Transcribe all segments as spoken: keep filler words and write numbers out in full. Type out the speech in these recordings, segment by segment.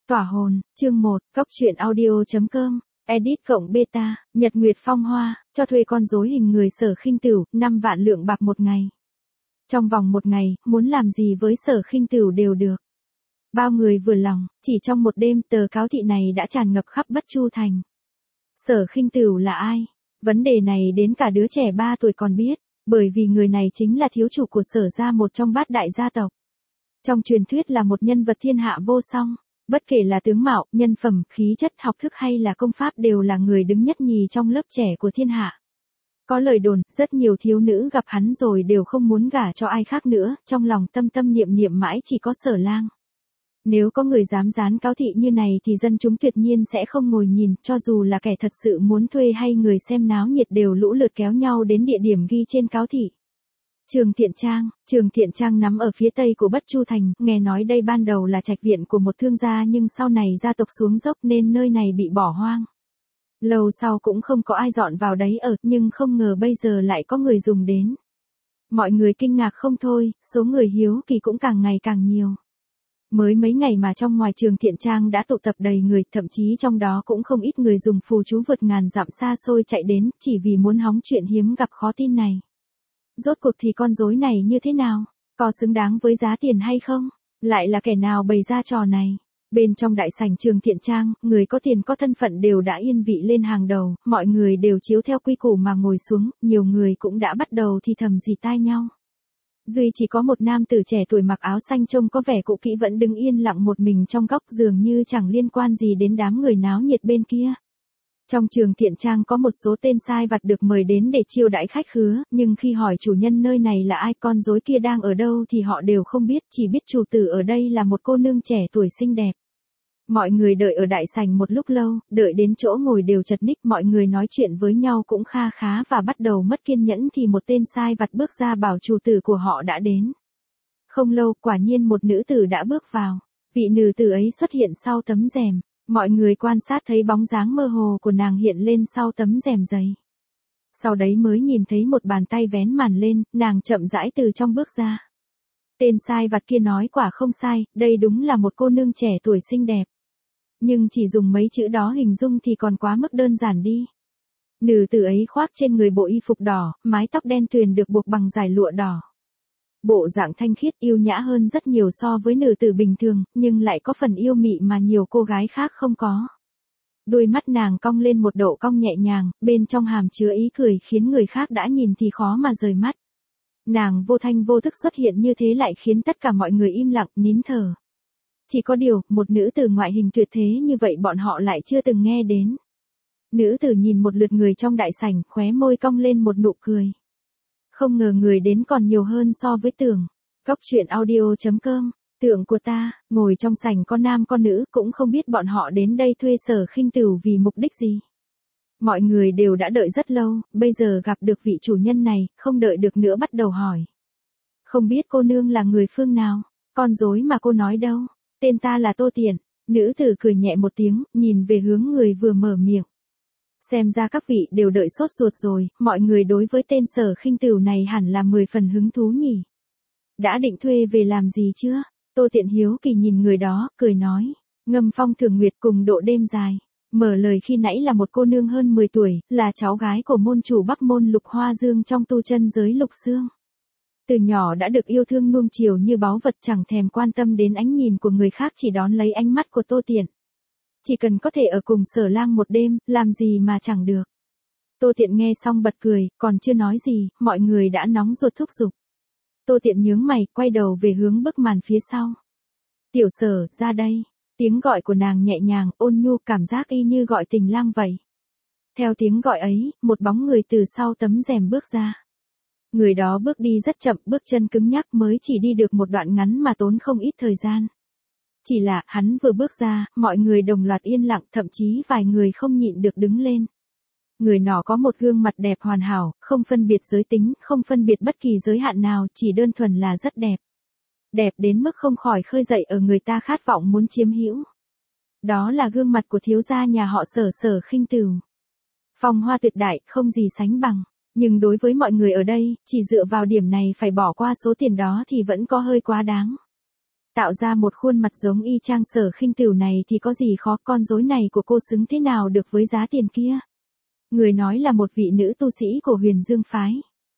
Tỏa hồn, chương một, Cóc truyện audio chấm com, edit cộng beta, Nhật Nguyệt Phong Hoa, cho thuê con rối hình người Sở Khinh Tửu, năm vạn lượng bạc một ngày. Trong vòng một ngày, muốn làm gì với Sở Khinh Tửu đều được. Bao người vừa lòng, chỉ trong một đêm tờ cáo thị này đã tràn ngập khắp Bất Chu Thành. Sở Khinh Tửu là ai? Vấn đề này đến cả đứa trẻ ba tuổi còn biết, bởi vì người này chính là thiếu chủ của Sở gia, một trong bát đại gia tộc. Trong truyền thuyết là một nhân vật thiên hạ vô song. Bất kể là tướng mạo, nhân phẩm, khí chất, học thức hay là công pháp đều là người đứng nhất nhì trong lớp trẻ của thiên hạ. Có lời đồn, rất nhiều thiếu nữ gặp hắn rồi đều không muốn gả cho ai khác nữa, trong lòng tâm tâm niệm niệm mãi chỉ có Sở Lang. Nếu có người dám dán cáo thị như này thì dân chúng tuyệt nhiên sẽ không ngồi nhìn, cho dù là kẻ thật sự muốn thuê hay người xem náo nhiệt đều lũ lượt kéo nhau đến địa điểm ghi trên cáo thị. Trường Thiện Trang, Trường Thiện Trang nằm ở phía tây của Bất Chu Thành, nghe nói đây ban đầu là trạch viện của một thương gia nhưng sau này gia tộc xuống dốc nên nơi này bị bỏ hoang. Lâu sau cũng không có ai dọn vào đấy ở, nhưng không ngờ bây giờ lại có người dùng đến. Mọi người kinh ngạc không thôi, số người hiếu kỳ cũng càng ngày càng nhiều. Mới mấy ngày mà trong ngoài Trường Thiện Trang đã tụ tập đầy người, thậm chí trong đó cũng không ít người dùng phù chú vượt ngàn dặm xa xôi chạy đến, chỉ vì muốn hóng chuyện hiếm gặp khó tin này. Rốt cuộc thì con rối này như thế nào? Có xứng đáng với giá tiền hay không? Lại là kẻ nào bày ra trò này? Bên trong đại sảnh Trường Thiện Trang, người có tiền có thân phận đều đã yên vị lên hàng đầu, mọi người đều chiếu theo quy củ mà ngồi xuống, nhiều người cũng đã bắt đầu thì thầm rì tai nhau. Duy chỉ có một nam tử trẻ tuổi mặc áo xanh trông có vẻ cũ kỹ vẫn đứng yên lặng một mình trong góc, dường như chẳng liên quan gì đến đám người náo nhiệt bên kia. Trong Trường Thiện Trang có một số tên sai vặt được mời đến để chiêu đãi khách khứa, nhưng khi hỏi chủ nhân nơi này là ai, con rối kia đang ở đâu thì họ đều không biết, chỉ biết chủ tử ở đây là một cô nương trẻ tuổi xinh đẹp. Mọi người đợi ở đại sảnh một lúc lâu, đợi đến chỗ ngồi đều chật ních, mọi người nói chuyện với nhau cũng kha khá và bắt đầu mất kiên nhẫn thì một tên sai vặt bước ra bảo chủ tử của họ đã đến. Không lâu, quả nhiên một nữ tử đã bước vào. Vị nữ tử ấy xuất hiện sau tấm rèm. Mọi người quan sát thấy bóng dáng mơ hồ của nàng hiện lên sau tấm rèm dày. Sau đấy mới nhìn thấy một bàn tay vén màn lên, nàng chậm rãi từ trong bước ra. Tên sai vặt kia nói quả không sai, đây đúng là một cô nương trẻ tuổi xinh đẹp. Nhưng chỉ dùng mấy chữ đó hình dung thì còn quá mức đơn giản đi. Nữ tử ấy khoác trên người bộ y phục đỏ, mái tóc đen tuyền được buộc bằng dải lụa đỏ. Bộ dạng thanh khiết yêu nhã hơn rất nhiều so với nữ tử bình thường, nhưng lại có phần yêu mị mà nhiều cô gái khác không có. Đôi mắt nàng cong lên một độ cong nhẹ nhàng, bên trong hàm chứa ý cười khiến người khác đã nhìn thì khó mà rời mắt. Nàng vô thanh vô thức xuất hiện như thế lại khiến tất cả mọi người im lặng, nín thở. Chỉ có điều, một nữ tử ngoại hình tuyệt thế như vậy bọn họ lại chưa từng nghe đến. Nữ tử nhìn một lượt người trong đại sảnh, khóe môi cong lên một nụ cười. Không ngờ người đến còn nhiều hơn so với tưởng. Cóc truyện audio chấm com, tưởng của ta, ngồi trong sảnh con nam con nữ, cũng không biết bọn họ đến đây thuê Sở Khinh Tửu vì mục đích gì. Mọi người đều đã đợi rất lâu, bây giờ gặp được vị chủ nhân này, không đợi được nữa bắt đầu hỏi. Không biết cô nương là người phương nào, con rối mà cô nói đâu, tên ta là Tô Tiện. Nữ tử cười nhẹ một tiếng, nhìn về hướng người vừa mở miệng. Xem ra các vị đều đợi sốt ruột rồi, mọi người đối với tên Sở Khinh Tửu này hẳn là mười phần hứng thú nhỉ. Đã định thuê về làm gì chưa? Tô Tiện hiếu kỳ nhìn người đó, cười nói. Ngâm phong thường nguyệt cùng độ đêm dài. Mở lời khi nãy là một cô nương hơn mười tuổi, là cháu gái của môn chủ Bắc môn Lục Hoa Dương trong tu chân giới Lục Xương. Từ nhỏ đã được yêu thương nuông chiều như báu vật, chẳng thèm quan tâm đến ánh nhìn của người khác, chỉ đón lấy ánh mắt của Tô Tiện. Chỉ cần có thể ở cùng Sở Lang một đêm, làm gì mà chẳng được. Tô Tiện nghe xong bật cười, còn chưa nói gì, mọi người đã nóng ruột thúc giục. Tô Tiện nhướng mày, quay đầu về hướng bức màn phía sau. Tiểu Sở, ra đây. Tiếng gọi của nàng nhẹ nhàng, ôn nhu, cảm giác y như gọi tình lang vậy. Theo tiếng gọi ấy, một bóng người từ sau tấm rèm bước ra. Người đó bước đi rất chậm, bước chân cứng nhắc, mới chỉ đi được một đoạn ngắn mà tốn không ít thời gian. Chỉ là, hắn vừa bước ra, mọi người đồng loạt yên lặng, thậm chí vài người không nhịn được đứng lên. Người nọ có một gương mặt đẹp hoàn hảo, không phân biệt giới tính, không phân biệt bất kỳ giới hạn nào, chỉ đơn thuần là rất đẹp. Đẹp đến mức không khỏi khơi dậy ở người ta khát vọng muốn chiếm hữu. Đó là gương mặt của thiếu gia nhà họ Sở, Sở Khinh Tửu. Phong hoa tuyệt đại, không gì sánh bằng. Nhưng đối với mọi người ở đây, chỉ dựa vào điểm này phải bỏ qua số tiền đó thì vẫn có hơi quá đáng. Tạo ra một khuôn mặt giống y chang Sở Khinh Tửu này thì có gì khó, con rối này của cô xứng thế nào được với giá tiền kia. Người nói là một vị nữ tu sĩ của Huyền Dương phái.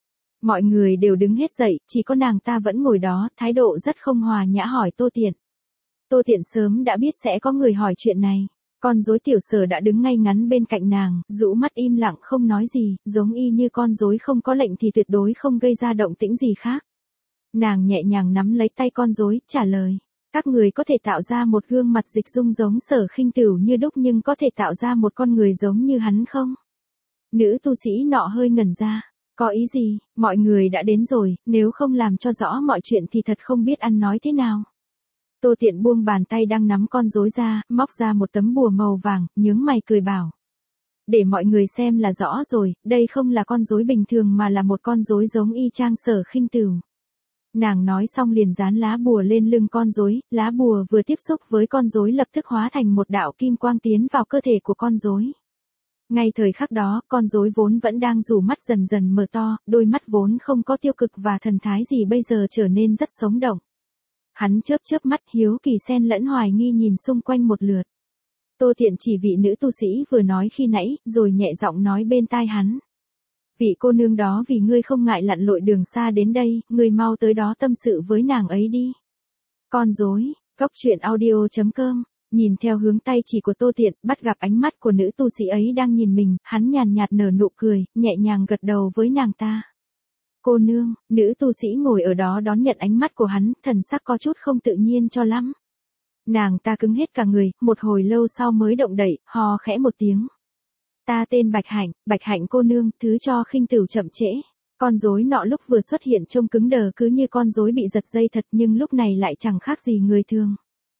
Mọi người đều đứng hết dậy, chỉ có nàng ta vẫn ngồi đó, thái độ rất không hòa nhã hỏi Tô Tiện. Tô Tiện sớm đã biết sẽ có người hỏi chuyện này. Con rối Tiểu Sở đã đứng ngay ngắn bên cạnh nàng, rũ mắt im lặng không nói gì, giống y như con rối không có lệnh thì tuyệt đối không gây ra động tĩnh gì khác. Nàng nhẹ nhàng nắm lấy tay con rối, trả lời. Các người có thể tạo ra một gương mặt dịch dung giống Sở Khinh Tửu như đúc nhưng có thể tạo ra một con người giống như hắn không? Nữ tu sĩ nọ hơi ngẩn ra. Có ý gì, mọi người đã đến rồi, nếu không làm cho rõ mọi chuyện thì thật không biết ăn nói thế nào. Tô Tiện buông bàn tay đang nắm con rối ra, móc ra một tấm bùa màu vàng, nhướng mày cười bảo. Để mọi người xem là rõ rồi, đây không là con rối bình thường mà là một con rối giống y chang Sở Khinh Tửu. Nàng nói xong liền dán lá bùa lên lưng con rối, lá bùa vừa tiếp xúc với con rối lập tức hóa thành một đạo kim quang tiến vào cơ thể của con rối. Ngay thời khắc đó, con rối vốn vẫn đang rủ mắt dần dần mở to, đôi mắt vốn không có tiêu cực và thần thái gì bây giờ trở nên rất sống động. Hắn chớp chớp mắt hiếu kỳ xen lẫn hoài nghi nhìn xung quanh một lượt. Tô Tiện chỉ vị nữ tu sĩ vừa nói khi nãy, rồi nhẹ giọng nói bên tai hắn. Vị cô nương đó vì ngươi không ngại lặn lội đường xa đến đây, ngươi mau tới đó tâm sự với nàng ấy đi. Con rối, cốc truyện audio chấm com. Nhìn theo hướng tay chỉ của Tô Tiện, bắt gặp ánh mắt của nữ tu sĩ ấy đang nhìn mình, hắn nhàn nhạt nở nụ cười, nhẹ nhàng gật đầu với nàng ta. Cô nương, nữ tu sĩ ngồi ở đó đón nhận ánh mắt của hắn, thần sắc có chút không tự nhiên cho lắm. Nàng ta cứng hết cả người, một hồi lâu sau mới động đậy, hò khẽ một tiếng. Ta tên Bạch Hạnh, Bạch Hạnh cô nương, thứ cho Khinh Tửu chậm trễ. Con rối nọ lúc vừa xuất hiện trông cứng đờ cứ như con rối bị giật dây thật nhưng lúc này lại chẳng khác gì người thường.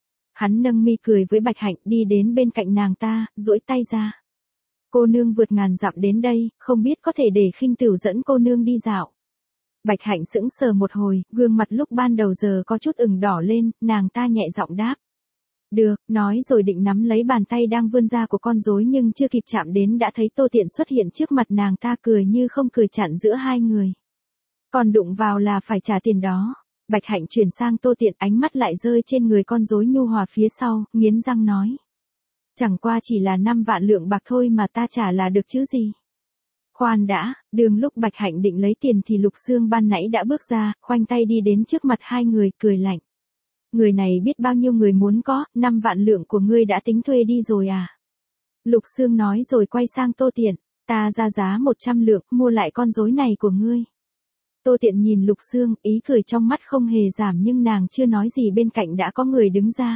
Hắn nâng mi cười với Bạch Hạnh đi đến bên cạnh nàng ta, duỗi tay ra. Cô nương vượt ngàn dặm đến đây, không biết có thể để Khinh Tửu dẫn cô nương đi dạo. Bạch Hạnh sững sờ một hồi, gương mặt lúc ban đầu giờ có chút ửng đỏ lên, nàng ta nhẹ giọng đáp. Được, nói rồi định nắm lấy bàn tay đang vươn ra của con rối nhưng chưa kịp chạm đến đã thấy Tô Tiện xuất hiện trước mặt nàng ta cười như không cười chặn giữa hai người. Còn đụng vào là phải trả tiền đó. Bạch Hạnh chuyển sang Tô Tiện, ánh mắt lại rơi trên người con rối nhu hòa phía sau, nghiến răng nói. Chẳng qua chỉ là năm vạn lượng bạc thôi mà ta trả là được chứ gì. Khoan đã, đường lúc Bạch Hạnh định lấy tiền thì Lục Xương ban nãy đã bước ra, khoanh tay đi đến trước mặt hai người, cười lạnh. Người này biết bao nhiêu người muốn có, năm vạn lượng của ngươi đã tính thuê đi rồi à? Lục Xương nói rồi quay sang Tô Tiện, ta ra giá một trăm lượng, mua lại con rối này của ngươi. Tô Tiện nhìn Lục Xương, ý cười trong mắt không hề giảm nhưng nàng chưa nói gì bên cạnh đã có người đứng ra.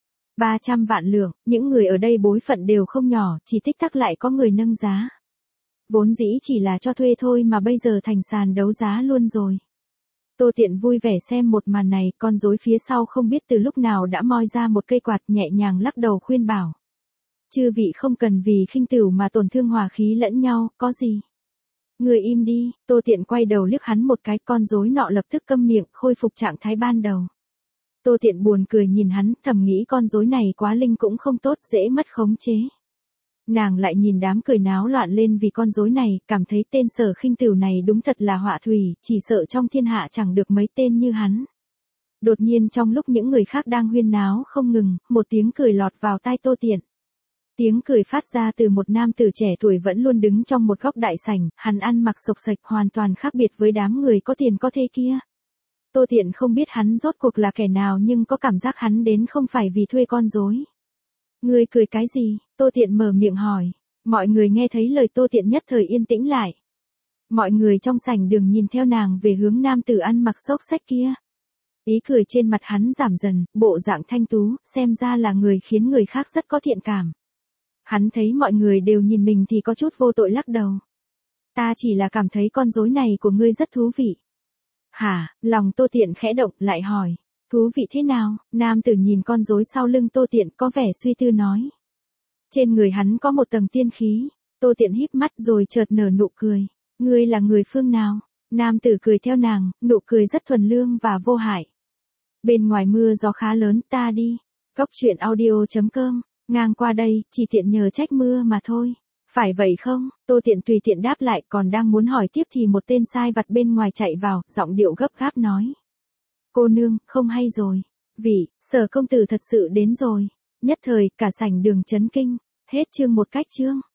ba trăm vạn lượng, những người ở đây bối phận đều không nhỏ, chỉ tích tắc lại có người nâng giá. Vốn dĩ chỉ là cho thuê thôi mà bây giờ thành sàn đấu giá luôn rồi. Tô Tiện vui vẻ xem một màn này, con rối phía sau không biết từ lúc nào đã moi ra một cây quạt nhẹ nhàng lắc đầu khuyên bảo. Chư vị không cần vì Khinh Tửu mà tổn thương hòa khí lẫn nhau, có gì. Người im đi, Tô Tiện quay đầu liếc hắn một cái, con rối nọ lập tức câm miệng, khôi phục trạng thái ban đầu. Tô Tiện buồn cười nhìn hắn, thầm nghĩ con rối này quá linh cũng không tốt, dễ mất khống chế. Nàng lại nhìn đám cười náo loạn lên vì con rối này, cảm thấy tên Sở Khinh Tửu này đúng thật là họa thủy, chỉ sợ trong thiên hạ chẳng được mấy tên như hắn. Đột nhiên trong lúc những người khác đang huyên náo không ngừng, một tiếng cười lọt vào tai Tô Tiện. Tiếng cười phát ra từ một nam tử trẻ tuổi vẫn luôn đứng trong một góc đại sảnh, hắn ăn mặc xộc xệch hoàn toàn khác biệt với đám người có tiền có thế kia. Tô Tiện không biết hắn rốt cuộc là kẻ nào nhưng có cảm giác hắn đến không phải vì thuê con rối. Ngươi cười cái gì? Tô Tiện mở miệng hỏi. Mọi người nghe thấy lời Tô Tiện nhất thời yên tĩnh lại. Mọi người trong sảnh đường nhìn theo nàng về hướng nam tử ăn mặc xốc xách kia. Ý cười trên mặt hắn giảm dần, bộ dạng thanh tú, xem ra là người khiến người khác rất có thiện cảm. Hắn thấy mọi người đều nhìn mình thì có chút vô tội lắc đầu. Ta chỉ là cảm thấy con rối này của ngươi rất thú vị. Hả, lòng Tô Tiện khẽ động lại hỏi. Thú vị thế nào? Nam tử nhìn con rối sau lưng Tô Tiện có vẻ suy tư nói. Trên người hắn có một tầng tiên khí. Tô Tiện híp mắt rồi chợt nở nụ cười. Ngươi là người phương nào? Nam tử cười theo nàng, nụ cười rất thuần lương và vô hại. Bên ngoài mưa gió khá lớn, ta đi. Cốc truyện audio chấm com. Ngang qua đây, chỉ tiện nhờ trách mưa mà thôi. Phải vậy không? Tô Tiện tùy tiện đáp lại, còn đang muốn hỏi tiếp thì một tên sai vặt bên ngoài chạy vào, giọng điệu gấp gáp nói. Cô nương, không hay rồi. Vị, Sở công tử thật sự đến rồi. Nhất thời, cả sảnh đường chấn kinh. Hết chương một cách chương.